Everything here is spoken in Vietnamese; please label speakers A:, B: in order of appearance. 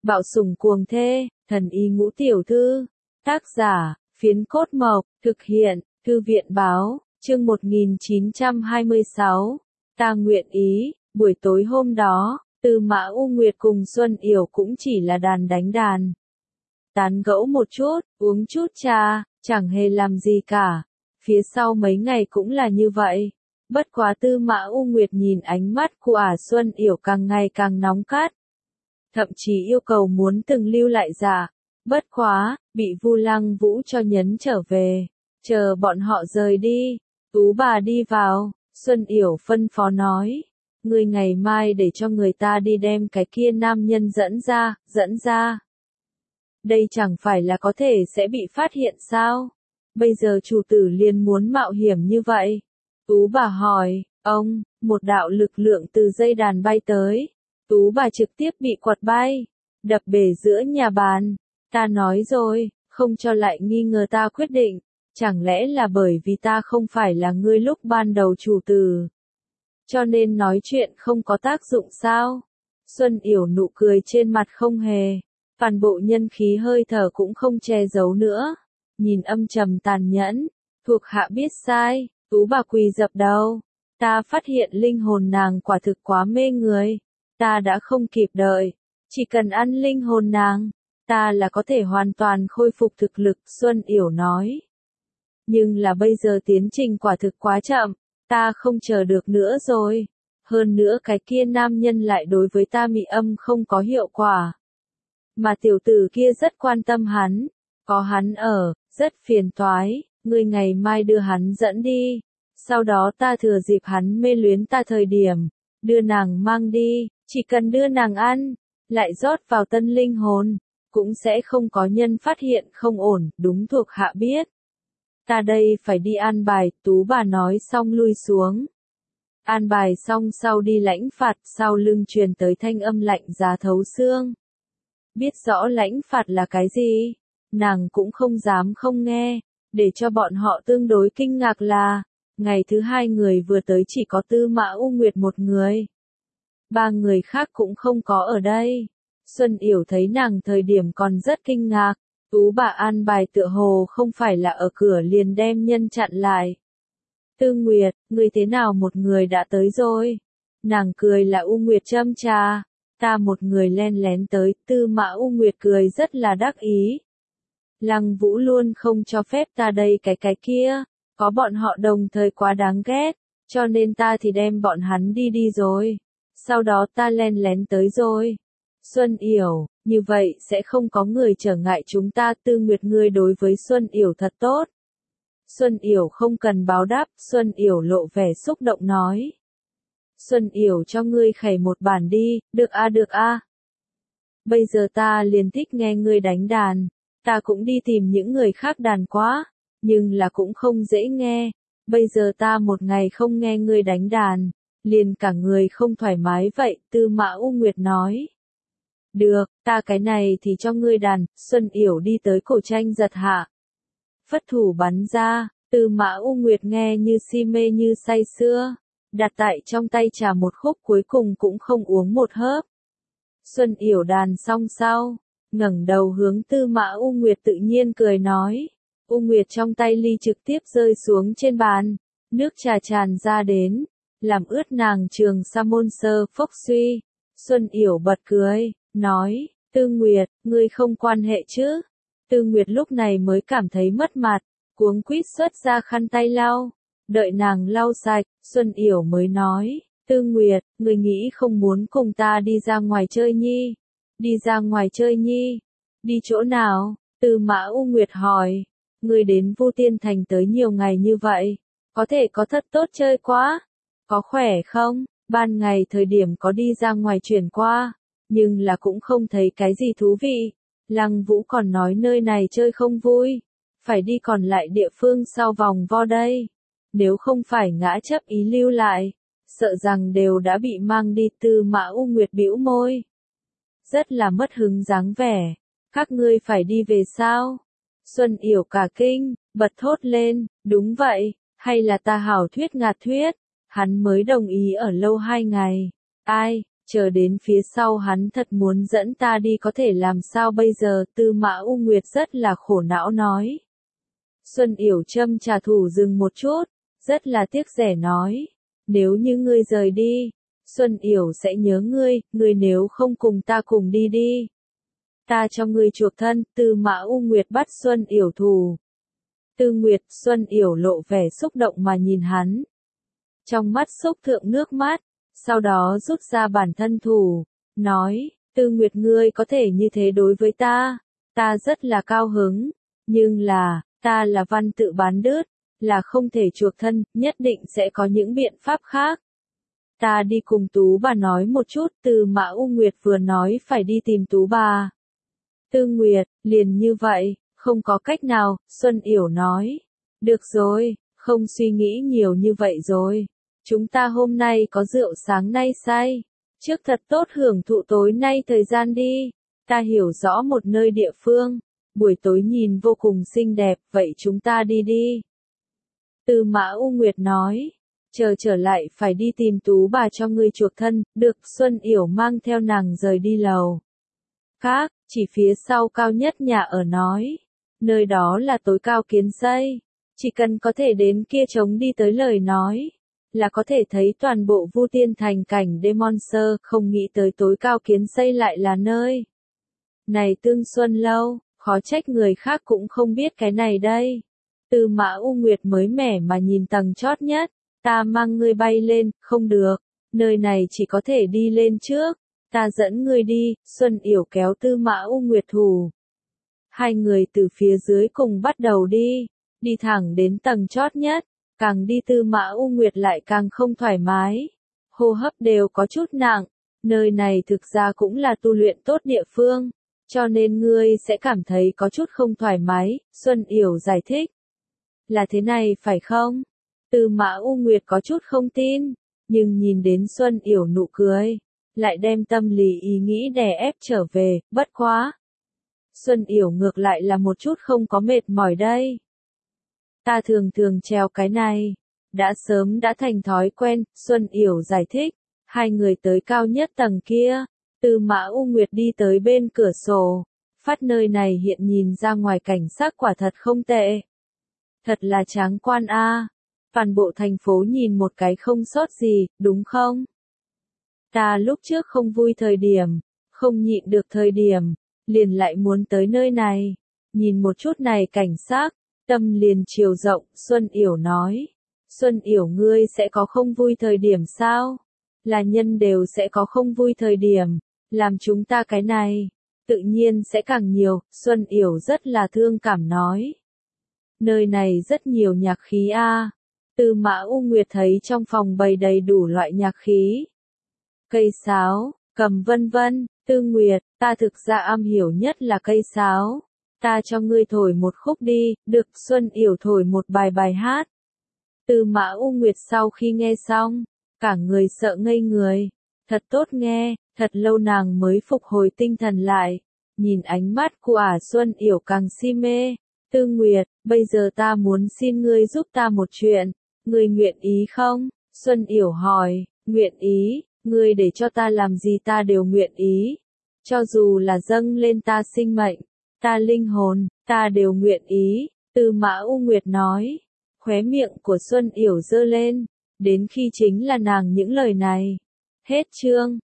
A: Bạo sủng cuồng thê, thần y ngũ tiểu thư. Tác giả, Phiến Cốt Mộc, thực hiện, Thư viện báo, chương 1926. Ta nguyện ý, buổi tối hôm đó, Tư Mã U Nguyệt cùng Xuân Yểu cũng chỉ là đàn đánh đàn. Tán gẫu một chút, uống chút trà, chẳng hề làm gì cả. Phía sau mấy ngày cũng là như vậy. Bất quá Tư Mã U Nguyệt nhìn ánh mắt của Xuân Yểu càng ngày càng nóng cát. Thậm chí yêu cầu muốn từng lưu lại dạ. Bất quá, bị Vu Lăng Vũ cho nhấn trở về. Chờ bọn họ rời đi. Tú bà đi vào, Xuân Yểu phân phó nói. Ngươi ngày mai để cho người ta đi đem cái kia nam nhân dẫn ra. Đây chẳng phải là có thể sẽ bị phát hiện sao? Bây giờ chủ tử liền muốn mạo hiểm như vậy. Tú bà hỏi, ông, một đạo lực lượng từ dây đàn bay tới. Tú bà trực tiếp bị quật bay, đập bể giữa nhà bàn. Ta nói rồi, không cho lại nghi ngờ ta quyết định. Chẳng lẽ là bởi vì ta không phải là ngươi lúc ban đầu chủ tử? Cho nên nói chuyện không có tác dụng sao? Xuân Yểu nụ cười trên mặt không hề. Toàn bộ nhân khí hơi thở cũng không che giấu nữa. Nhìn âm trầm tàn nhẫn, thuộc hạ biết sai, Tú bà quỳ dập đầu. Ta phát hiện linh hồn nàng quả thực quá mê người. Ta đã không kịp đợi. Chỉ cần ăn linh hồn nàng, ta là có thể hoàn toàn khôi phục thực lực, Xuân Yểu nói. Nhưng là bây giờ tiến trình quả thực quá chậm, ta không chờ được nữa rồi. Hơn nữa cái kia nam nhân lại đối với ta mị âm không có hiệu quả. Mà tiểu tử kia rất quan tâm hắn, có hắn ở, rất phiền toái, ngươi ngày mai đưa hắn dẫn đi. Sau đó ta thừa dịp hắn mê luyến ta thời điểm, đưa nàng mang đi, chỉ cần đưa nàng ăn, lại rót vào tân linh hồn, cũng sẽ không có nhân phát hiện không ổn, đúng thuộc hạ biết. Ta đây phải đi an bài, Tú bà nói xong lui xuống. An bài xong sau đi lãnh phạt, sau lưng truyền tới thanh âm lạnh giá thấu xương. Biết rõ lãnh phạt là cái gì, nàng cũng không dám không nghe, để cho bọn họ tương đối kinh ngạc là, ngày thứ hai người vừa tới chỉ có Tư Mã U Nguyệt một người. Ba người khác cũng không có ở đây. Xuân Yểu thấy nàng thời điểm còn rất kinh ngạc, Tú bà an bài tựa hồ không phải là ở cửa liền đem nhân chặn lại. Tư Nguyệt, ngươi thế nào một người đã tới rồi? Nàng cười là U Nguyệt châm trà. Ta một người len lén tới, Tư Mã U Nguyệt cười rất là đắc ý. Lăng Vũ luôn không cho phép ta đây cái kia, có bọn họ đồng thời quá đáng ghét, cho nên ta thì đem bọn hắn đi rồi. Sau đó ta len lén tới rồi. Xuân Yểu, như vậy sẽ không có người trở ngại chúng ta. Tư Nguyệt ngươi đối với Xuân Yểu thật tốt. Xuân Yểu không cần báo đáp, Xuân Yểu lộ vẻ xúc động nói. Xuân Yểu cho ngươi khẩy một bản đi, được a. Bây giờ ta liền thích nghe ngươi đánh đàn, ta cũng đi tìm những người khác đàn quá, nhưng là cũng không dễ nghe. Bây giờ ta một ngày không nghe ngươi đánh đàn, liền cả người không thoải mái vậy, Tư Mã U Nguyệt nói. Được, ta cái này thì cho ngươi đàn, Xuân Yểu đi tới cổ tranh giật hạ. Phất thủ bắn ra, Tư Mã U Nguyệt nghe như si mê như say sưa. Đặt tại trong tay trà một khúc cuối cùng cũng không uống một hớp. Xuân Yểu đàn xong sau, ngẩng đầu hướng Tư Mã U Nguyệt tự nhiên cười nói. U Nguyệt trong tay ly trực tiếp rơi xuống trên bàn, nước trà tràn ra đến, làm ướt nàng trường sa môn sơ phốc suy. Xuân Yểu bật cười, nói, Tư Nguyệt, ngươi không quan hệ chứ? Tư Nguyệt lúc này mới cảm thấy mất mặt, cuống quýt xuất ra khăn tay lau. Đợi nàng lau sạch, Xuân Yểu mới nói, Tư Nguyệt, người nghĩ không muốn cùng ta đi ra ngoài chơi nhi? Đi ra ngoài chơi nhi? Đi chỗ nào? Tư Mã U Nguyệt hỏi, ngươi đến Vu Tiên Thành tới nhiều ngày như vậy, có thể có thật tốt chơi quá? Có khỏe không? Ban ngày thời điểm có đi ra ngoài chuyển qua, nhưng là cũng không thấy cái gì thú vị. Lăng Vũ còn nói nơi này chơi không vui, phải đi còn lại địa phương sau vòng vo đây. Nếu không phải ngã chấp ý lưu lại, sợ rằng đều đã bị mang đi. Tư Mã U Nguyệt bĩu môi, rất là mất hứng dáng vẻ. Các ngươi phải đi về sao? Xuân Yểu cả kinh, bật thốt lên, đúng vậy, hay là ta hảo thuyết ngạt thuyết, hắn mới đồng ý ở lâu 2 ngày. Ai, chờ đến phía sau hắn thật muốn dẫn ta đi có thể làm sao bây giờ, Tư Mã U Nguyệt rất là khổ não nói. Xuân Yểu châm trà thủ dừng một chút, rất là tiếc rẻ nói, nếu như ngươi rời đi, Xuân Yểu sẽ nhớ ngươi nếu không cùng ta cùng đi đi. Ta cho ngươi chuộc thân, Tư Mã U Nguyệt bắt Xuân Yểu thù. Tư Nguyệt, Xuân Yểu lộ vẻ xúc động mà nhìn hắn. Trong mắt xúc thượng nước mắt, sau đó rút ra bản thân thù, nói, Tư Nguyệt ngươi có thể như thế đối với ta rất là cao hứng, nhưng là, ta là văn tự bán đứt, là không thể chuộc thân, nhất định sẽ có những biện pháp khác. Ta đi cùng Tú bà nói một chút, Tư Mã U Nguyệt vừa nói phải đi tìm Tú bà. Tư Nguyệt, liền như vậy, không có cách nào, Xuân Yểu nói. Được rồi, không suy nghĩ nhiều như vậy rồi. Chúng ta hôm nay có rượu sáng nay say. Trước thật tốt hưởng thụ tối nay thời gian đi. Ta hiểu rõ một nơi địa phương. Buổi tối nhìn vô cùng xinh đẹp, vậy chúng ta đi đi. Tư Mã U Nguyệt nói. Chờ trở lại phải đi tìm Tú bà cho ngươi chuộc thân, được, Xuân Yểu mang theo nàng rời đi lầu. Khác, chỉ phía sau cao nhất nhà ở nói. Nơi đó là tối cao kiến xây. Chỉ cần có thể đến kia trống đi tới lời nói. Là có thể thấy toàn bộ Vu Tiên thành cảnh Demon Sơ, không nghĩ tới tối cao kiến xây lại là nơi. Này Tương Xuân lâu, khó trách người khác cũng không biết cái này đây. Tư Mã U Nguyệt mới mẻ mà nhìn tầng chót nhất. Ta mang ngươi bay lên, không được. Nơi này chỉ có thể đi lên trước. Ta dẫn ngươi đi, Xuân Yểu kéo Tư Mã U Nguyệt thủ. Hai người từ phía dưới cùng bắt đầu đi. Đi thẳng đến tầng chót nhất. Càng đi Tư Mã U Nguyệt lại càng không thoải mái. Hô hấp đều có chút nặng. Nơi này thực ra cũng là tu luyện tốt địa phương. Cho nên ngươi sẽ cảm thấy có chút không thoải mái, Xuân Yểu giải thích. Là thế này phải không? Tư Mã U Nguyệt có chút không tin, nhưng nhìn đến Xuân Yểu nụ cười, lại đem tâm lý ý nghĩ đè ép trở về, bất quá. Xuân Yểu ngược lại là một chút không có mệt mỏi đây. Ta thường thường treo cái này, đã sớm đã thành thói quen, Xuân Yểu giải thích. Hai người tới cao nhất tầng kia, Tư Mã U Nguyệt đi tới bên cửa sổ, phát nơi này hiện nhìn ra ngoài cảnh sắc quả thật không tệ. Thật là tráng quan a. Toàn bộ thành phố nhìn một cái không sót gì, đúng không? Ta lúc trước không vui thời điểm, không nhịn được thời điểm, liền lại muốn tới nơi này. Nhìn một chút này cảnh sắc, tâm liền chiều rộng, Xuân Yểu nói. Xuân Yểu ngươi sẽ có không vui thời điểm sao? Là nhân đều sẽ có không vui thời điểm, làm chúng ta cái này, tự nhiên sẽ càng nhiều, Xuân Yểu rất là thương cảm nói. Nơi này rất nhiều nhạc khí a. Tư Mã U Nguyệt thấy trong phòng bày đầy đủ loại nhạc khí. Cây sáo, cầm vân vân, Tư Nguyệt, ta thực ra am hiểu nhất là cây sáo. Ta cho ngươi thổi một khúc đi, được, Xuân Yểu thổi một bài hát. Tư Mã U Nguyệt sau khi nghe xong, cả người sợ ngây người. Thật tốt nghe, thật lâu nàng mới phục hồi tinh thần lại. Nhìn ánh mắt của Xuân Yểu càng si mê. Tư Nguyệt, bây giờ ta muốn xin ngươi giúp ta một chuyện. Ngươi nguyện ý không? Xuân Yểu hỏi, nguyện ý, ngươi để cho ta làm gì ta đều nguyện ý. Cho dù là dâng lên ta sinh mệnh, ta linh hồn, ta đều nguyện ý. Tư Mã U Nguyệt nói, khóe miệng của Xuân Yểu giơ lên, đến khi chính là nàng những lời này. Hết chương.